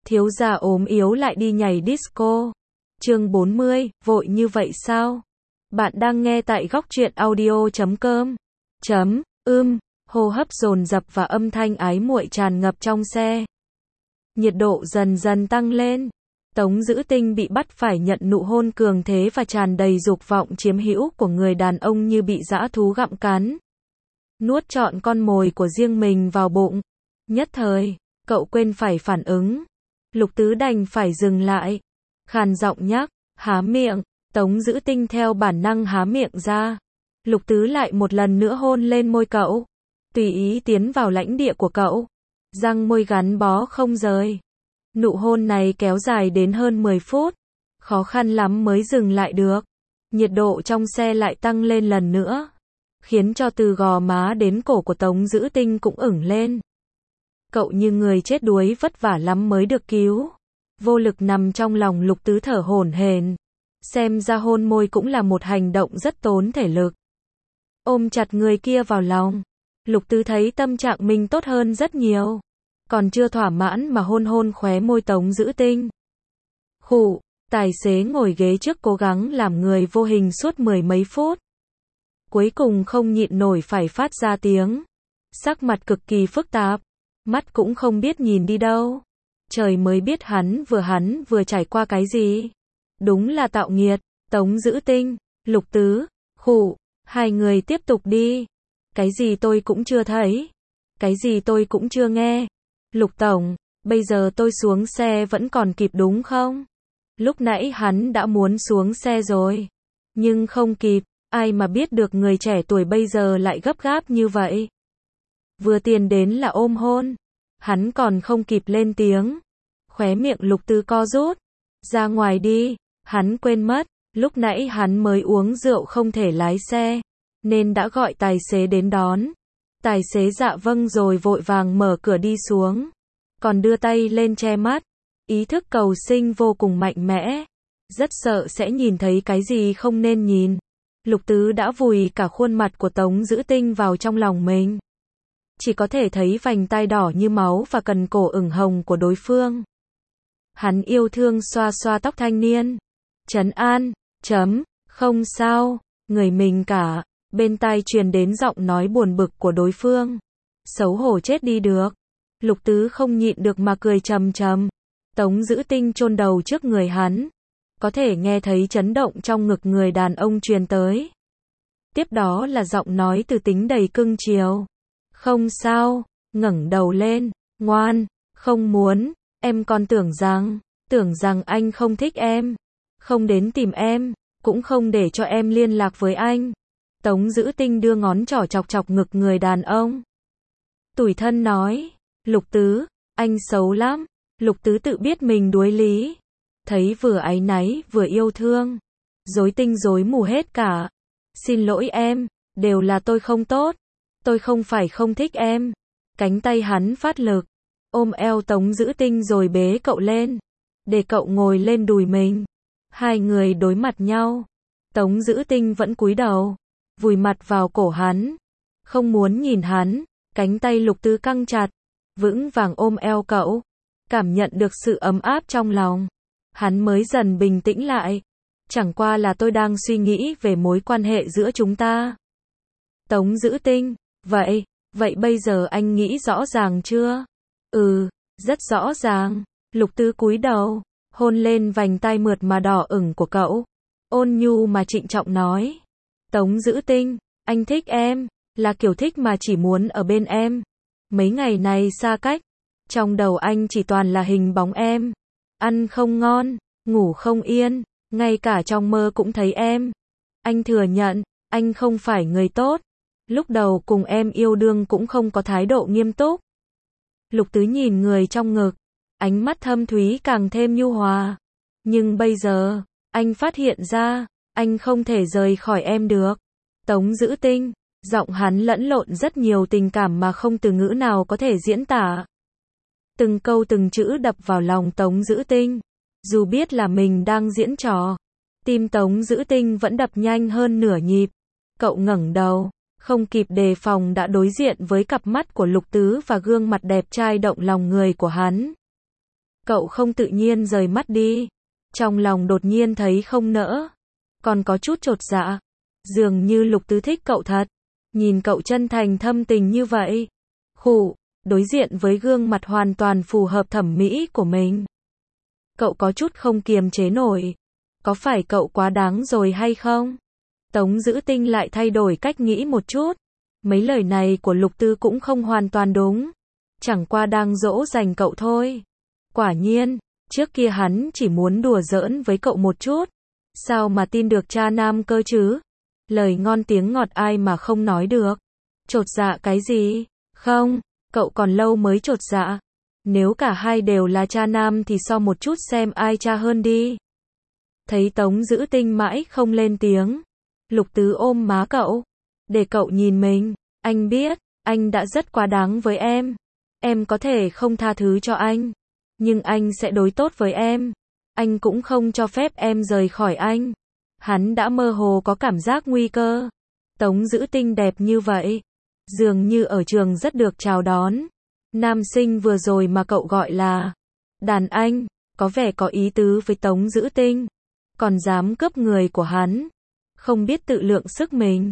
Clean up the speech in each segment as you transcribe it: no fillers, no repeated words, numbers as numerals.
Thiếu gia ốm yếu lại đi nhảy disco. Chương 40, vội như vậy sao? Bạn đang nghe tại góc truyện audio.com. Hô hấp dồn dập và âm thanh ái muội tràn ngập trong xe. Nhiệt độ dần dần tăng lên. Tống Dữ Tinh bị bắt phải nhận nụ hôn cường thế và tràn đầy dục vọng chiếm hữu của người đàn ông như bị dã thú gặm cắn. Nuốt trọn con mồi của riêng mình vào bụng. Nhất thời, cậu quên phải phản ứng. Lục Tứ đành phải dừng lại. Khàn giọng nhắc, há miệng. Tống Dữ Tinh theo bản năng há miệng ra. Lục Tứ lại một lần nữa hôn lên môi cậu. Tùy ý tiến vào lãnh địa của cậu. Răng môi gắn bó không rời. Nụ hôn này kéo dài đến hơn 10 phút. Khó khăn lắm mới dừng lại được. Nhiệt độ trong xe lại tăng lên lần nữa. Khiến cho từ gò má đến cổ của Tống Dữ Tinh cũng ửng lên. Cậu như người chết đuối vất vả lắm mới được cứu. Vô lực nằm trong lòng Lục Tứ thở hổn hển. Xem ra hôn môi cũng là một hành động rất tốn thể lực. Ôm chặt người kia vào lòng. Lục Tứ thấy tâm trạng mình tốt hơn rất nhiều. Còn chưa thỏa mãn mà hôn khóe môi Tống Dữ Tinh. Khụ, tài xế ngồi ghế trước cố gắng làm người vô hình suốt 10 mấy phút. Cuối cùng không nhịn nổi phải phát ra tiếng. Sắc mặt cực kỳ phức tạp. Mắt cũng không biết nhìn đi đâu. Trời mới biết hắn vừa trải qua cái gì. Đúng là tạo nghiệt. Tống Dữ Tinh, Lục Tứ, khụ, hai người tiếp tục đi. Cái gì tôi cũng chưa thấy. Cái gì tôi cũng chưa nghe. Lục Tổng, bây giờ tôi xuống xe vẫn còn kịp đúng không? Lúc nãy hắn đã muốn xuống xe rồi. Nhưng không kịp, ai mà biết được người trẻ tuổi bây giờ lại gấp gáp như vậy. Vừa tiến đến là ôm hôn. Hắn còn không kịp lên tiếng. Khóe miệng Lục Tứ co rút. Ra ngoài đi, hắn quên mất. Lúc nãy hắn mới uống rượu không thể lái xe. Nên đã gọi tài xế đến đón. Tài xế dạ vâng rồi vội vàng mở cửa đi xuống. Còn đưa tay lên che mắt. Ý thức cầu sinh vô cùng mạnh mẽ. Rất sợ sẽ nhìn thấy cái gì không nên nhìn. Lục Tứ đã vùi cả khuôn mặt của Tống Dữ Tinh vào trong lòng mình. Chỉ có thể thấy vành tai đỏ như máu và cần cổ ửng hồng của đối phương. Hắn yêu thương xoa xoa tóc thanh niên. Trấn an, không sao, người mình cả. Bên tai truyền đến giọng nói buồn bực của đối phương. Xấu hổ chết đi được. Lục Tứ không nhịn được mà cười trầm trầm. Tống Dữ Tinh chôn đầu trước người hắn. Có thể nghe thấy chấn động trong ngực người đàn ông truyền tới. Tiếp đó là giọng nói từ tính đầy cưng chiều. Không sao, ngẩng đầu lên, ngoan, không muốn, em còn tưởng rằng anh không thích em, không đến tìm em, cũng không để cho em liên lạc với anh. Tống Dữ Tinh đưa ngón trỏ chọc chọc ngực người đàn ông. Tủi thân nói, Lục Tứ, anh xấu lắm. Lục Tứ tự biết mình đuối lý. Thấy vừa áy náy vừa yêu thương. Rối tinh rối mù hết cả. Xin lỗi em, đều là tôi không tốt. Tôi không phải không thích em. Cánh tay hắn phát lực. Ôm eo Tống Dữ Tinh rồi bế cậu lên. Để cậu ngồi lên đùi mình. Hai người đối mặt nhau. Tống Dữ Tinh vẫn cúi đầu. Vùi mặt vào cổ hắn. Không muốn nhìn hắn. Cánh tay Lục Tứ căng chặt. Vững vàng ôm eo cậu. Cảm nhận được sự ấm áp trong lòng. Hắn mới dần bình tĩnh lại. Chẳng qua là tôi đang suy nghĩ về mối quan hệ giữa chúng ta. Tống Dữ Tinh, vậy bây giờ anh nghĩ rõ ràng chưa? Rất rõ ràng. Lục Tứ cúi đầu, hôn lên vành tai mượt mà đỏ ửng của cậu. Ôn nhu mà trịnh trọng nói. Tống Dữ Tinh, anh thích em, là kiểu thích mà chỉ muốn ở bên em. Mấy ngày này xa cách, trong đầu anh chỉ toàn là hình bóng em. Ăn không ngon, ngủ không yên, ngay cả trong mơ cũng thấy em. Anh thừa nhận, anh không phải người tốt. Lúc đầu cùng em yêu đương cũng không có thái độ nghiêm túc. Lục Tứ nhìn người trong ngực, ánh mắt thâm thúy càng thêm nhu hòa. Nhưng bây giờ, anh phát hiện ra, anh không thể rời khỏi em được. Tống Dữ Tinh, giọng hắn lẫn lộn rất nhiều tình cảm mà không từ ngữ nào có thể diễn tả. Từng câu từng chữ đập vào lòng Tống Dữ Tinh. Dù biết là mình đang diễn trò, tim Tống Dữ Tinh vẫn đập nhanh hơn nửa nhịp. Cậu ngẩng đầu, không kịp đề phòng đã đối diện với cặp mắt của Lục Tứ và gương mặt đẹp trai động lòng người của hắn. Cậu không tự nhiên rời mắt đi. Trong lòng đột nhiên thấy không nỡ. Còn có chút chột dạ. Dường như Lục Tứ thích cậu thật. Nhìn cậu chân thành thâm tình như vậy. Khụ, đối diện với gương mặt hoàn toàn phù hợp thẩm mỹ của mình. Cậu có chút không kiềm chế nổi. Có phải cậu quá đáng rồi hay không? Tống Dữ Tinh lại thay đổi cách nghĩ một chút. Mấy lời này của Lục Tư cũng không hoàn toàn đúng. Chẳng qua đang dỗ dành cậu thôi. Quả nhiên, trước kia hắn chỉ muốn đùa giỡn với cậu một chút. Sao mà tin được cha nam cơ chứ? Lời ngon tiếng ngọt ai mà không nói được. Chột dạ cái gì? Không, cậu còn lâu mới chột dạ. Nếu cả hai đều là cha nam thì so một chút xem ai cha hơn đi. Thấy Tống Dữ Tinh mãi không lên tiếng. Lục Tứ ôm má cậu. Để cậu nhìn mình. Anh biết, anh đã rất quá đáng với em. Em có thể không tha thứ cho anh. Nhưng anh sẽ đối tốt với em. Anh cũng không cho phép em rời khỏi anh. Hắn đã mơ hồ có cảm giác nguy cơ. Tống Dữ Tinh đẹp như vậy. Dường như ở trường rất được chào đón. Nam sinh vừa rồi mà cậu gọi là đàn anh, có vẻ có ý tứ với Tống Dữ Tinh. Còn dám cướp người của hắn. Không biết tự lượng sức mình.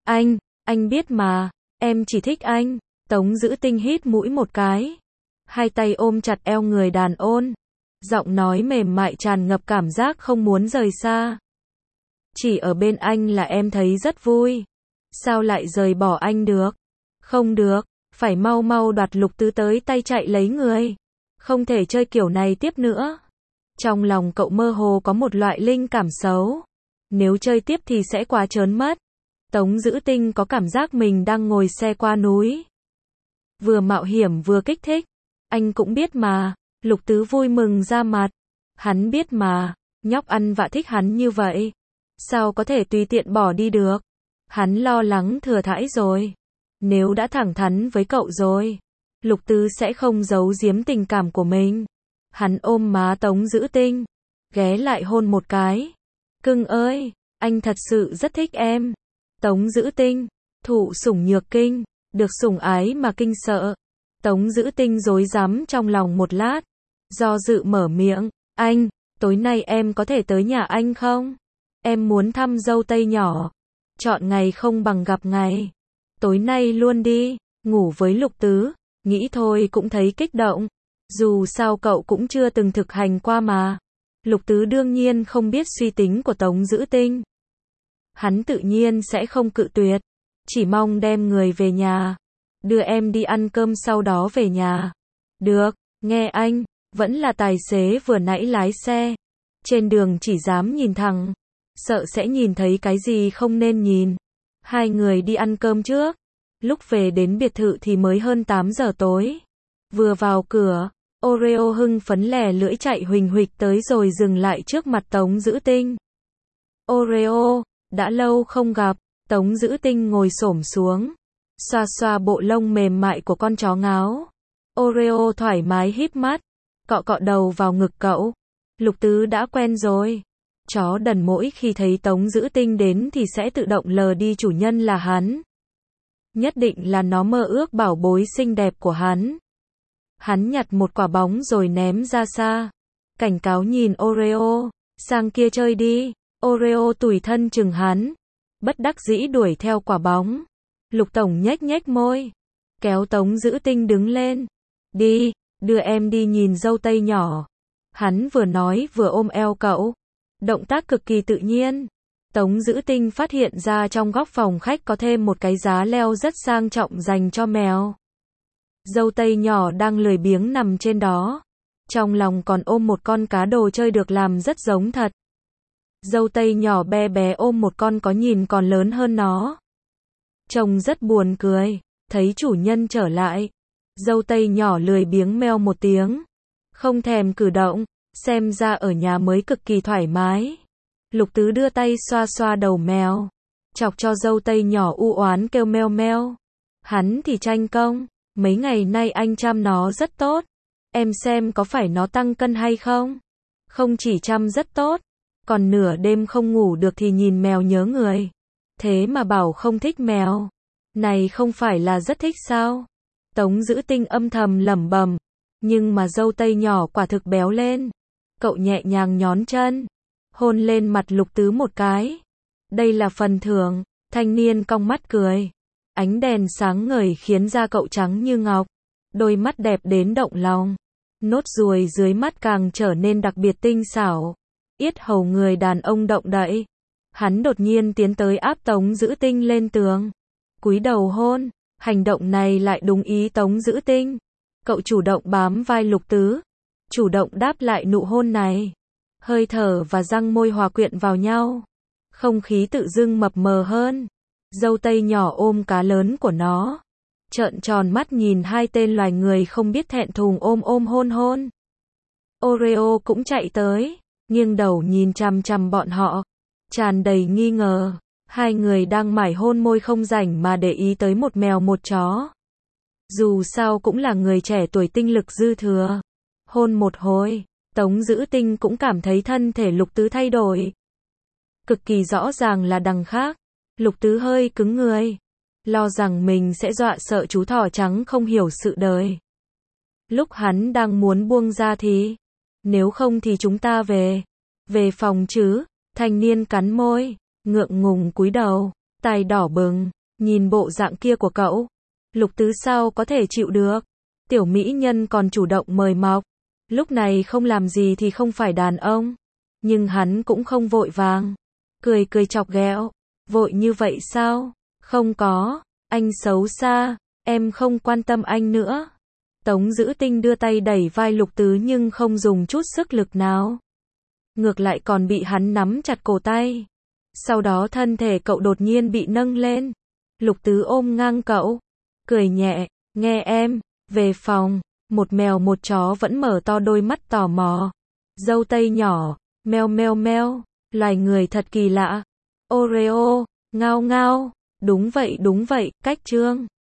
Anh biết mà, em chỉ thích anh. Tống Dữ Tinh hít mũi một cái. Hai tay ôm chặt eo người đàn ôn. Giọng nói mềm mại tràn ngập cảm giác không muốn rời xa. Chỉ ở bên anh là em thấy rất vui. Sao lại rời bỏ anh được? Không được, phải mau mau đoạt Lục Tứ tới tay chạy lấy người. Không thể chơi kiểu này tiếp nữa. Trong lòng cậu mơ hồ có một loại linh cảm xấu. Nếu chơi tiếp thì sẽ quá trớn mất. Tống Dữ Tinh có cảm giác mình đang ngồi xe qua núi. Vừa mạo hiểm vừa kích thích. Anh cũng biết mà. Lục Tứ vui mừng ra mặt. Hắn biết mà. Nhóc ăn vạ thích hắn như vậy. Sao có thể tùy tiện bỏ đi được. Hắn lo lắng thừa thãi rồi. Nếu đã thẳng thắn với cậu rồi. Lục Tứ sẽ không giấu giếm tình cảm của mình. Hắn ôm má Tống Dữ Tinh. Ghé lại hôn một cái. Cưng ơi, anh thật sự rất thích em. Tống Dữ Tinh, thụ sủng nhược kinh, được sủng ái mà kinh sợ. Tống Dữ Tinh rối rắm trong lòng một lát. Do dự mở miệng, anh, tối nay em có thể tới nhà anh không? Em muốn thăm dâu tây nhỏ. Chọn ngày không bằng gặp ngày. Tối nay luôn đi, ngủ với Lục Tứ, nghĩ thôi cũng thấy kích động. Dù sao cậu cũng chưa từng thực hành qua mà. Lục Tứ đương nhiên không biết suy tính của Tống Dữ Tinh. Hắn tự nhiên sẽ không cự tuyệt. Chỉ mong đem người về nhà. Đưa em đi ăn cơm sau đó về nhà. Được, nghe anh, vẫn là tài xế vừa nãy lái xe. Trên đường chỉ dám nhìn thẳng. Sợ sẽ nhìn thấy cái gì không nên nhìn. Hai người đi ăn cơm trước. Lúc về đến biệt thự thì mới hơn 8 giờ tối. Vừa vào cửa, Oreo hưng phấn lẻ lưỡi chạy huỳnh huỵch tới rồi dừng lại trước mặt Tống Dữ Tinh. Oreo, đã lâu không gặp. Tống Dữ Tinh ngồi xổm xuống, xoa xoa bộ lông mềm mại của con chó ngáo. Oreo thoải mái híp mắt, cọ cọ đầu vào ngực cậu. Lục Tứ đã quen rồi. Chó đần mỗi khi thấy Tống Dữ Tinh đến thì sẽ tự động lờ đi chủ nhân là hắn. Nhất định là nó mơ ước bảo bối xinh đẹp của hắn. Hắn nhặt một quả bóng rồi ném ra xa. Cảnh cáo nhìn Oreo, sang kia chơi đi. Oreo tủi thân chừng hắn. Bất đắc dĩ đuổi theo quả bóng. Lục Tổng nhếch nhếch môi. Kéo Tống Dữ Tinh đứng lên. Đi, đưa em đi nhìn dâu tây nhỏ. Hắn vừa nói vừa ôm eo cậu. Động tác cực kỳ tự nhiên. Tống Dữ Tinh phát hiện ra trong góc phòng khách có thêm một cái giá leo rất sang trọng dành cho mèo. Dâu tây nhỏ đang lười biếng nằm trên đó. Trong lòng còn ôm một con cá đồ chơi được làm rất giống thật. Dâu tây nhỏ bé bé ôm một con có nhìn còn lớn hơn nó. Trông rất buồn cười. Thấy chủ nhân trở lại. Dâu tây nhỏ lười biếng meo một tiếng. Không thèm cử động. Xem ra ở nhà mới cực kỳ thoải mái. Lục Tứ đưa tay xoa xoa đầu mèo. Chọc cho dâu tây nhỏ u oán kêu meo meo. Hắn thì tranh công. Mấy ngày nay anh chăm nó rất tốt. Em xem có phải nó tăng cân hay không? Không chỉ chăm rất tốt. Còn nửa đêm không ngủ được thì nhìn mèo nhớ người. Thế mà bảo không thích mèo. Này không phải là rất thích sao? Tống Dữ Tinh âm thầm lẩm bẩm. Nhưng mà dâu tây nhỏ quả thực béo lên. Cậu nhẹ nhàng nhón chân, hôn lên mặt Lục Tứ một cái. Đây là phần thưởng. Thanh niên cong mắt cười. Ánh đèn sáng ngời khiến da cậu trắng như ngọc. Đôi mắt đẹp đến động lòng. Nốt ruồi dưới mắt càng trở nên đặc biệt tinh xảo. Yết hầu người đàn ông động đậy. Hắn đột nhiên tiến tới áp Tống Dữ Tinh lên tường. Cúi đầu hôn. Hành động này lại đúng ý Tống Dữ Tinh. Cậu chủ động bám vai Lục Tứ. Chủ động đáp lại nụ hôn này. Hơi thở và răng môi hòa quyện vào nhau. Không khí tự dưng mập mờ hơn. Dâu tây nhỏ ôm cá lớn của nó. Trợn tròn mắt nhìn hai tên loài người không biết thẹn thùng ôm hôn hôn. Oreo cũng chạy tới, nghiêng đầu nhìn chằm chằm bọn họ, tràn đầy nghi ngờ. Hai người đang mải hôn môi không rảnh mà để ý tới một mèo một chó. Dù sao cũng là người trẻ tuổi tinh lực dư thừa. Hôn một hồi, Tống Dữ Tinh cũng cảm thấy thân thể Lục Tứ thay đổi. Cực kỳ rõ ràng là đằng khác. Lục Tứ hơi cứng người, lo rằng mình sẽ dọa sợ chú thỏ trắng không hiểu sự đời. Lúc hắn đang muốn buông ra thì, nếu không thì chúng ta về phòng chứ. Thanh niên cắn môi, ngượng ngùng cúi đầu, tai đỏ bừng, nhìn bộ dạng kia của cậu. Lục Tứ sao có thể chịu được. Tiểu mỹ nhân còn chủ động mời mọc. Lúc này không làm gì thì không phải đàn ông. Nhưng hắn cũng không vội vàng. Cười chọc ghẹo. Vội như vậy sao? Không có, anh xấu xa, em không quan tâm anh nữa. Tống Dữ Tinh đưa tay đẩy vai Lục Tứ nhưng không dùng chút sức lực nào. Ngược lại còn bị hắn nắm chặt cổ tay. Sau đó thân thể cậu đột nhiên bị nâng lên. Lục Tứ ôm ngang cậu, cười nhẹ, nghe em, về phòng. Một mèo một chó vẫn mở to đôi mắt tò mò. Dâu tây nhỏ, meo meo meo, loài người thật kỳ lạ. Oreo, ngao ngao, đúng vậy, cách chương.